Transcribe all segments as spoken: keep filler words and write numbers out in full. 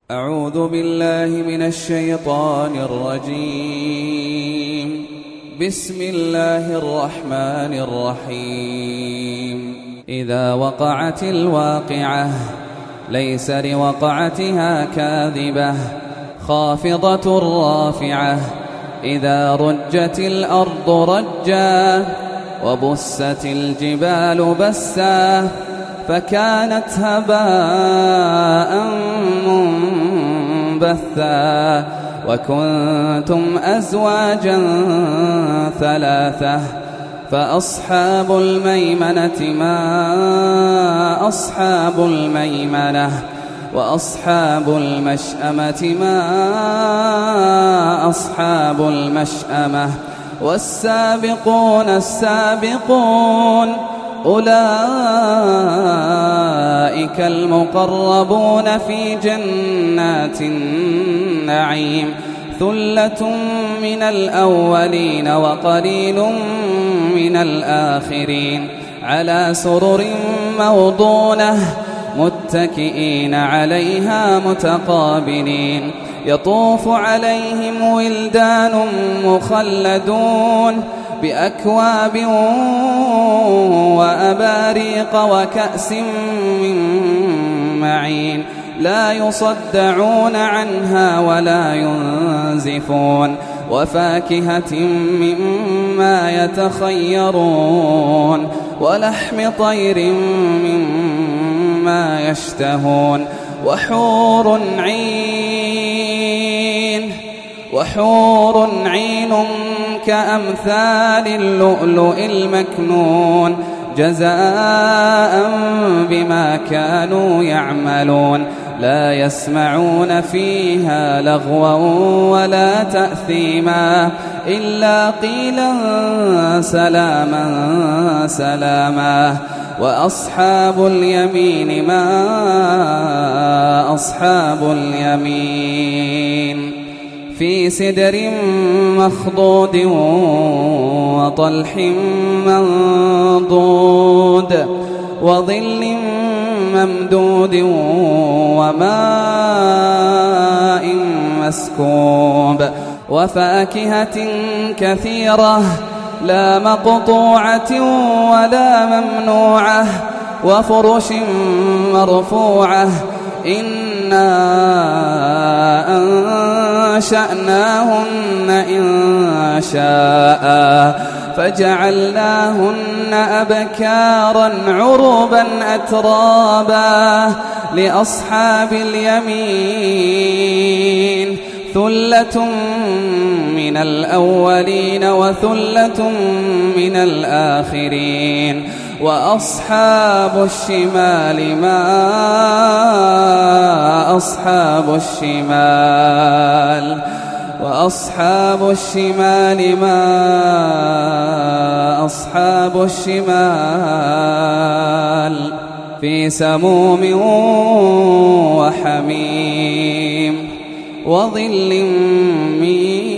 أعوذ بالله من الشيطان الرجيم. بسم الله الرحمن الرحيم. إذا وقعت الواقعة ليس لوقعتها كاذبة خافضة رافعة إذا رجت الأرض رجا وبست الجبال بسا فكانت هباء منبثا وكنتم أزواجا ثلاثة فأصحاب الميمنة ما أصحاب الميمنة وأصحاب المشأمة ما أصحاب المشأمة والسابقون السابقون أولئك المقربون في جنات النعيم ثلة من الأولين وقليل من الآخرين على سرر موضونة متكئين عليها متقابلين يطوف عليهم ولدان مخلدون بأكواب وأباريق وكأس من معين لا يصدعون عنها ولا ينزفون وفاكهة مما يتخيرون ولحم طير مما يشتهون وحور عين وحور عين كأمثال اللؤلؤ المكنون جزاء بما كانوا يعملون لا يسمعون فيها لغوا ولا تأثيما إلا قيلا سلاما سلاما وأصحاب اليمين ما أصحاب اليمين في سدر مخضود وطلح منضود وظل ممدود وماء مسكوب وفاكهة كثيرة لا مقطوعة ولا ممنوعة وفرش مرفوعة إنا أنشأناهن إن شاء فجعلناهن أبكارا عربا أترابا لأصحاب اليمين ثلة من الأولين وثلة من الآخرين وأصحاب الشمال ما أصحاب الشمال وأصحاب الشمال ما أصحاب الشمال في سموم وحميم وظل من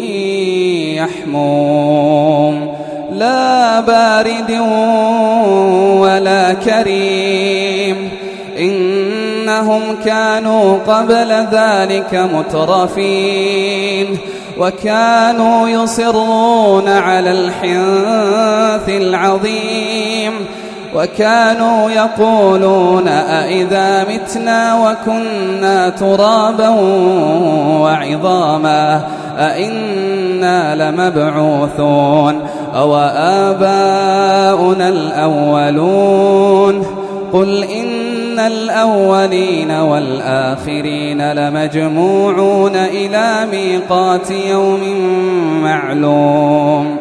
يحموم لا بارد ولا كريم إنهم كانوا قبل ذلك مترفين وكانوا يصرون على الحنث العظيم وكانوا يقولون أئذا متنا وكنا ترابا وعظاما أئنا لمبعوثون أو آباؤنا الأولون قل إن الأولين والآخرين لمجموعون إلى ميقات يوم معلوم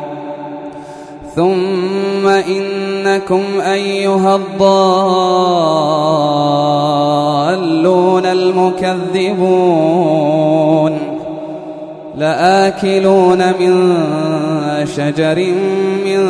ثم إنكم أيها الضالون المكذبون لآكلون من شجر من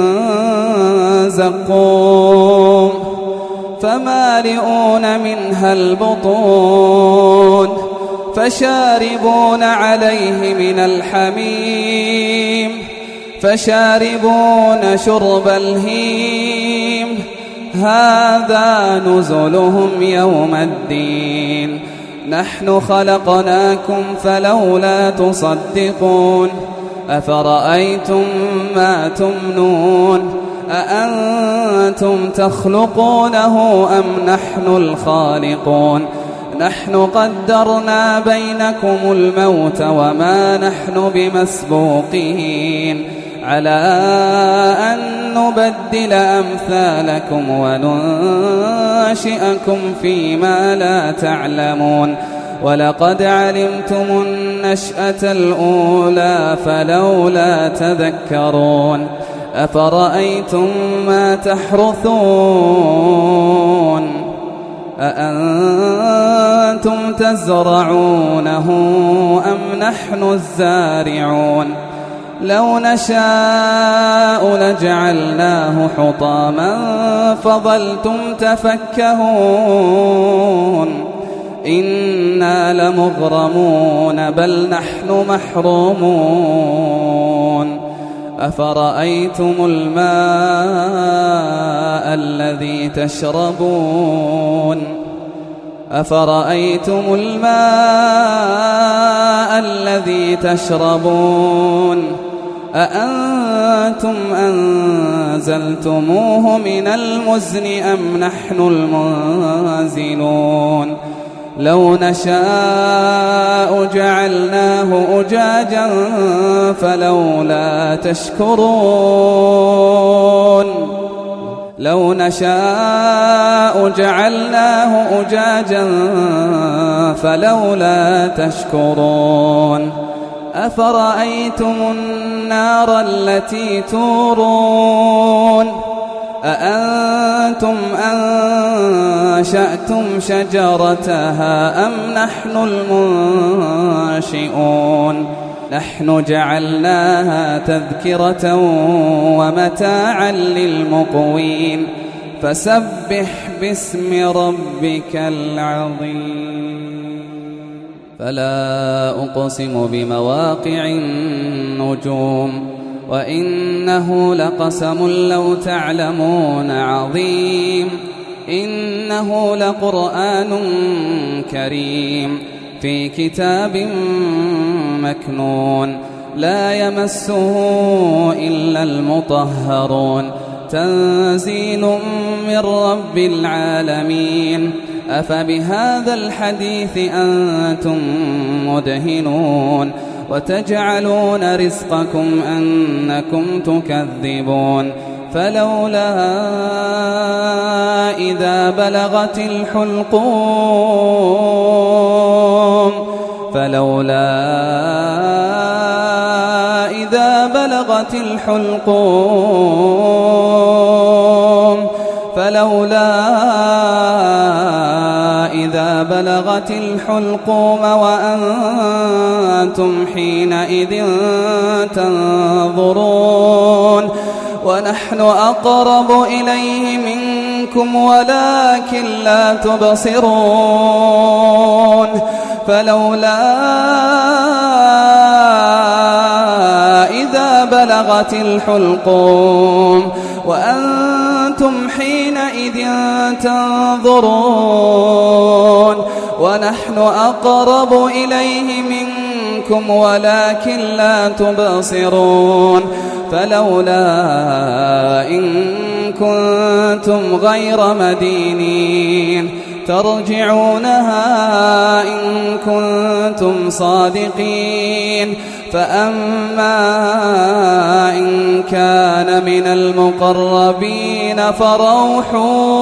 زقوم فمالئون منها البطون فشاربون عليه من الحميم فشاربون شرب الهيم هذا نزلهم يوم الدين نحن خلقناكم فلولا تصدقون أفرأيتم ما تمنون أأنتم تخلقونه أم نحن الخالقون نحن قدرنا بينكم الموت وما نحن بمسبوقين على أن نبدل أمثالكم وننشئكم فيما لا تعلمون ولقد علمتم النشأة الأولى فلولا تذكرون أفرأيتم ما تحرثون أأنتم تزرعونه أم نحن الزارعون لو نشاء لجعلناه حطاما فظلتم تفكهون إنا لمغرمون بل نحن محرومون أفرأيتم الماء الذي تشربون أفرأيتم الماء الذي تشربون أأنتم أنزلتموه من المزن أم نحن المنزلون لو نشاء جعلناه أجاجا فلولا تشكرون لو نشاء جعلناه أجاجا فلولا تشكرون أفرأيتم النار التي تورون أأنتم أنشأتم شجرتها أم نحن المنشئون نحن جعلناها تذكرة ومتاعا للمقوين فسبح باسم ربك العظيم فلا أقسم بمواقع النجوم وإنه لقسم لو تعلمون عظيم إنه لقرآن كريم في كتاب مكنون لا يمسه إلا المطهرون تنزيل من رب العالمين أفبهذا الحديث أنتم مدهنون وتجعلون رزقكم أنكم تكذبون فلولا إذا بلغت الحلقوم فلولا إذا بلغت الحلقوم فلولا إذا بلغت الحلقوم وأنتم حينئذ تنظرون ونحن أقرب إليه منكم ولكن لا تبصرون فلولا إذا بلغت الحلقوم وأنتم حينئذ تنظرون ونحن أقرب إليه منكم ولكن لا تبصرون فلولا إن كنتم غير مدينين ترجعونها إن كنتم صادقين فأما إن كان من المقربين فروح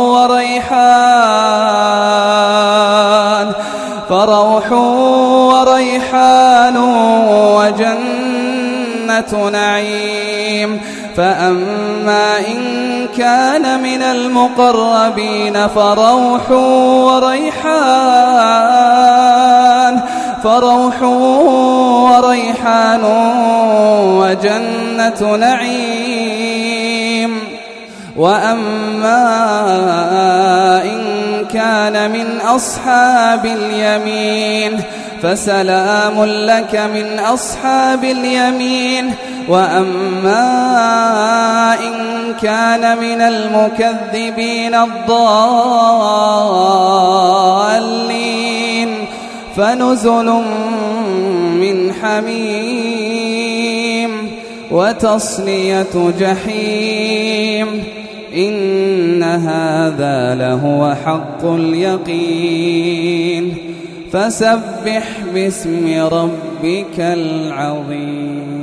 وريحان فروح وريحان وجنة نعيم فأما إن كان من المقربين فروح وريحان فروح وريحان وجنة نعيم وأما إن كان من أصحاب اليمين فسلام لك من أصحاب اليمين وأما إن كان من المكذبين الضالين فنزل من حميم وتصلية جحيم إن هذا لهو حق اليقين فسبح باسم ربك العظيم.